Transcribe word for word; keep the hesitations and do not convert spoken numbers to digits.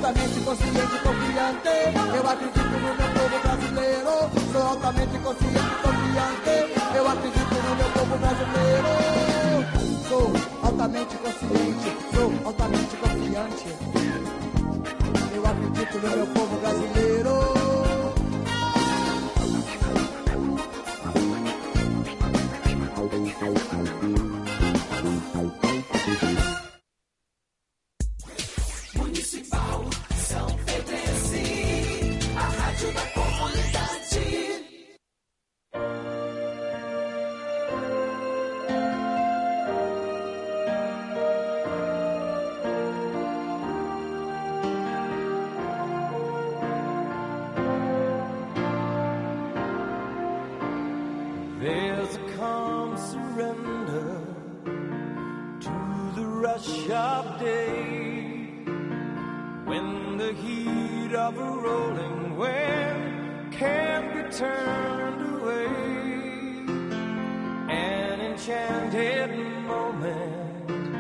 altamente consciente e confiante. Eu acredito no meu povo brasileiro. Sou altamente consciente e confiante. Eu acredito no meu povo brasileiro. Sou altamente consciente, sou altamente confiante. Eu acredito no meu povo brasileiro. Municipal São Pedrense, a rádio da comunidade. There's a calm surrender to the rush of day, when the heat of a rolling wind can't be turned away. An enchanted